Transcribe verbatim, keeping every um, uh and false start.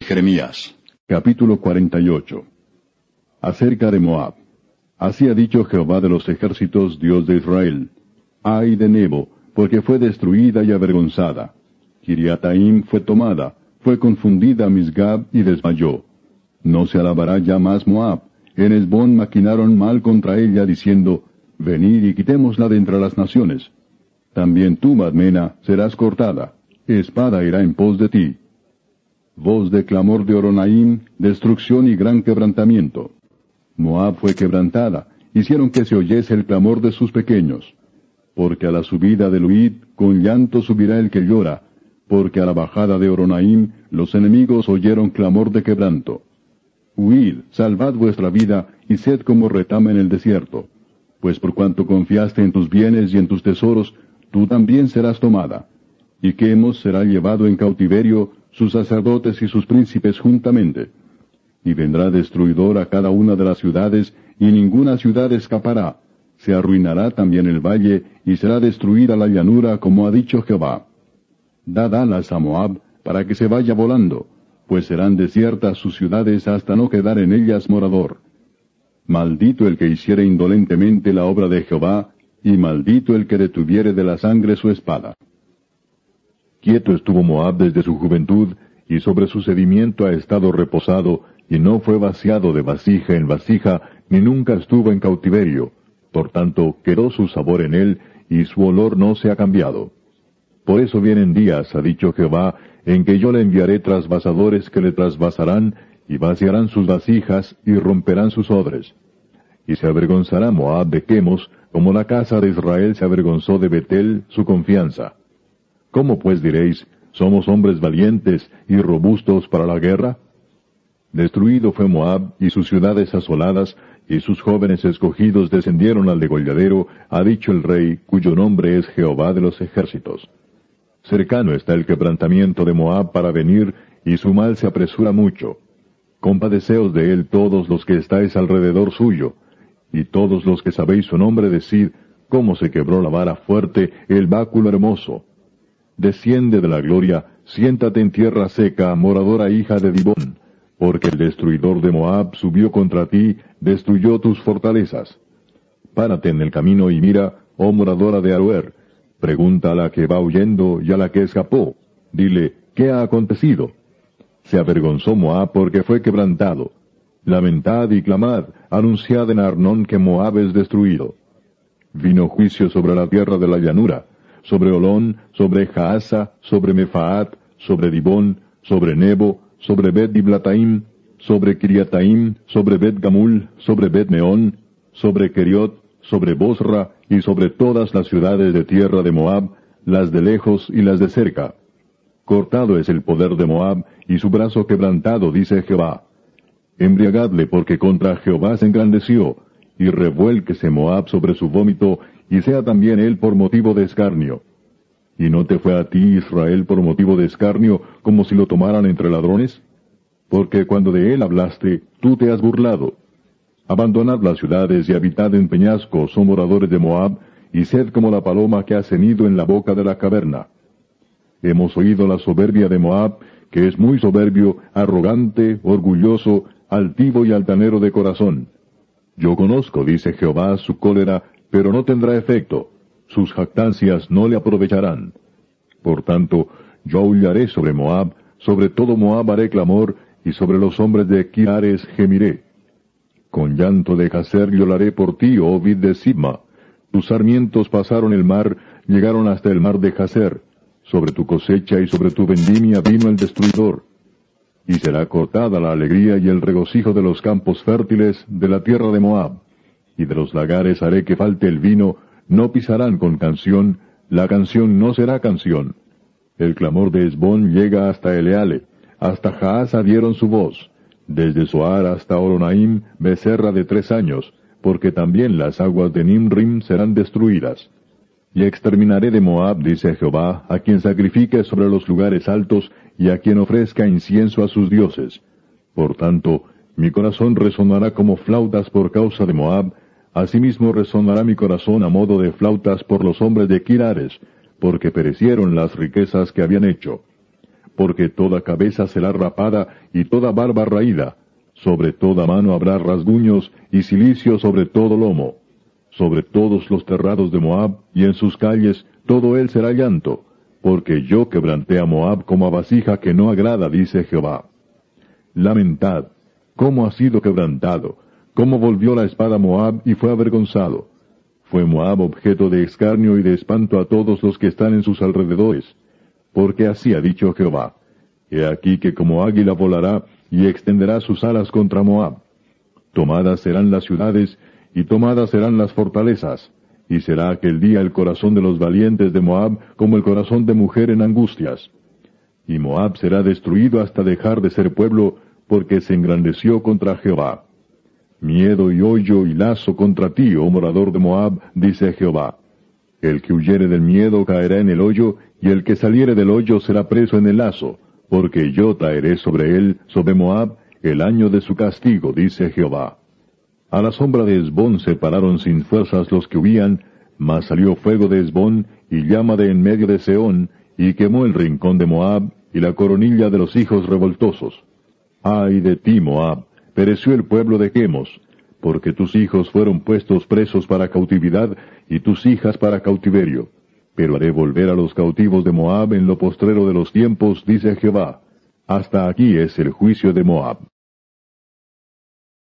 Jeremías. Capítulo cuarenta y ocho. Acerca de Moab. Así ha dicho Jehová de los ejércitos, Dios de Israel: Ay de Nebo, porque fue destruida y avergonzada. Kiriataim fue tomada, fue confundida Misgab y desmayó. No se alabará ya más Moab. En Hesbón maquinaron mal contra ella, diciendo: Venid y quitémosla de entre las naciones. También tú, Madmena, serás cortada. Espada irá en pos de ti. Voz de clamor de Horonaim, destrucción y gran quebrantamiento. Moab fue quebrantada, hicieron que se oyese el clamor de sus pequeños. Porque a la subida del huid, con llanto subirá el que llora, porque a la bajada de Horonaim, los enemigos oyeron clamor de quebranto. Huid, salvad vuestra vida, y sed como retama en el desierto. Pues por cuanto confiaste en tus bienes y en tus tesoros, tú también serás tomada. Y Quemos será llevado en cautiverio, sus sacerdotes y sus príncipes juntamente. Y vendrá destruidor a cada una de las ciudades, y ninguna ciudad escapará. Se arruinará también el valle, y será destruida la llanura, como ha dicho Jehová. Dad alas a Moab, para que se vaya volando, pues serán desiertas sus ciudades hasta no quedar en ellas morador. Maldito el que hiciere indolentemente la obra de Jehová, y maldito el que detuviere de la sangre su espada. Quieto estuvo Moab desde su juventud, y sobre su sedimiento ha estado reposado, y no fue vaciado de vasija en vasija, ni nunca estuvo en cautiverio. Por tanto, quedó su sabor en él, y su olor no se ha cambiado. Por eso vienen días, ha dicho Jehová, en que yo le enviaré trasvasadores que le trasvasarán, y vaciarán sus vasijas, y romperán sus odres. Y se avergonzará Moab de Quemos, como la casa de Israel se avergonzó de Betel, su confianza. ¿Cómo pues diréis, somos hombres valientes y robustos para la guerra? Destruido fue Moab, y sus ciudades asoladas, y sus jóvenes escogidos descendieron al degolladero, ha dicho el rey, cuyo nombre es Jehová de los ejércitos. Cercano está el quebrantamiento de Moab para venir, y su mal se apresura mucho. Compadeceos de él todos los que estáis alrededor suyo, y todos los que sabéis su nombre, decid, cómo se quebró la vara fuerte, el báculo hermoso. Desciende de la gloria, siéntate en tierra seca, moradora hija de Dibón, porque el destruidor de Moab subió contra ti, destruyó tus fortalezas. Párate en el camino y mira, oh moradora de Aroer, pregunta a la que va huyendo y a la que escapó. Dile, ¿qué ha acontecido? Se avergonzó Moab porque fue quebrantado. Lamentad y clamad, anunciad en Arnón que Moab es destruido. Vino juicio sobre la tierra de la llanura, sobre Olón, sobre Jaasa, sobre Mefaat, sobre Dibón, sobre Nebo, sobre Bet Diblataim, sobre Kiriataim, sobre Bet Gamul, sobre Bet Meón, sobre Keriot, sobre Bosra, y sobre todas las ciudades de tierra de Moab, las de lejos y las de cerca. Cortado es el poder de Moab, y su brazo quebrantado, dice Jehová. Embriagadle, porque contra Jehová se engrandeció, y revuélquese Moab sobre su vómito, y sea también él por motivo de escarnio. ¿Y no te fue a ti, Israel, por motivo de escarnio, como si lo tomaran entre ladrones? Porque cuando de él hablaste, tú te has burlado. Abandonad las ciudades y habitad en peñascos, oh moradores de Moab, y sed como la paloma que ha cenido en la boca de la caverna. Hemos oído la soberbia de Moab, que es muy soberbio, arrogante, orgulloso, altivo y altanero de corazón. Yo conozco, dice Jehová, su cólera, pero no tendrá efecto. Sus jactancias no le aprovecharán. Por tanto, yo aullaré sobre Moab, sobre todo Moab haré clamor, y sobre los hombres de Kirares gemiré. Con llanto de Jazer lloraré por ti, oh vid de Sibma. Tus sarmientos pasaron el mar, llegaron hasta el mar de Jazer. Sobre tu cosecha y sobre tu vendimia vino el destruidor. Y será cortada la alegría y el regocijo de los campos fértiles de la tierra de Moab. Y de los lagares haré que falte el vino, no pisarán con canción, la canción no será canción. El clamor de Hesbón llega hasta Eleale, hasta Jaasa dieron su voz. Desde Zoar hasta Horonaim, becerra de tres años, porque también las aguas de Nimrim serán destruidas. Y exterminaré de Moab, dice Jehová, a quien sacrifique sobre los lugares altos, y a quien ofrezca incienso a sus dioses. Por tanto, mi corazón resonará como flautas por causa de Moab, asimismo resonará mi corazón a modo de flautas por los hombres de Kirares, porque perecieron las riquezas que habían hecho. porque toda cabeza será rapada y toda barba raída. Sobre toda mano habrá rasguños y cilicio sobre todo lomo. Sobre todos los terrados de Moab y en sus calles todo él será llanto, porque yo quebranté a Moab como a vasija que no agrada, dice Jehová. Lamentad, cómo ha sido quebrantado, cómo volvió la espada a Moab y fue avergonzado. Fue Moab objeto de escarnio y de espanto a todos los que están en sus alrededores. Porque así ha dicho Jehová: He aquí que como águila volará y extenderá sus alas contra Moab. Tomadas serán las ciudades y tomadas serán las fortalezas, y será aquel día el corazón de los valientes de Moab como el corazón de mujer en angustias. Y Moab será destruido hasta dejar de ser pueblo, porque se engrandeció contra Jehová. Miedo y hoyo y lazo contra ti, oh morador de Moab, dice Jehová. El que huyere del miedo caerá en el hoyo, y el que saliere del hoyo será preso en el lazo, porque yo traeré sobre él, sobre Moab, el año de su castigo, dice Jehová. A la sombra de Hesbón se pararon sin fuerzas los que huían, mas salió fuego de Hesbón, y llama de en medio de Seón, y quemó el rincón de Moab, y la coronilla de los hijos revoltosos. Ay de ti, Moab, pereció el pueblo de Chemos, porque tus hijos fueron puestos presos para cautividad, y tus hijas para cautiverio. Pero haré volver a los cautivos de Moab en lo postrero de los tiempos, dice Jehová. Hasta aquí es el juicio de Moab.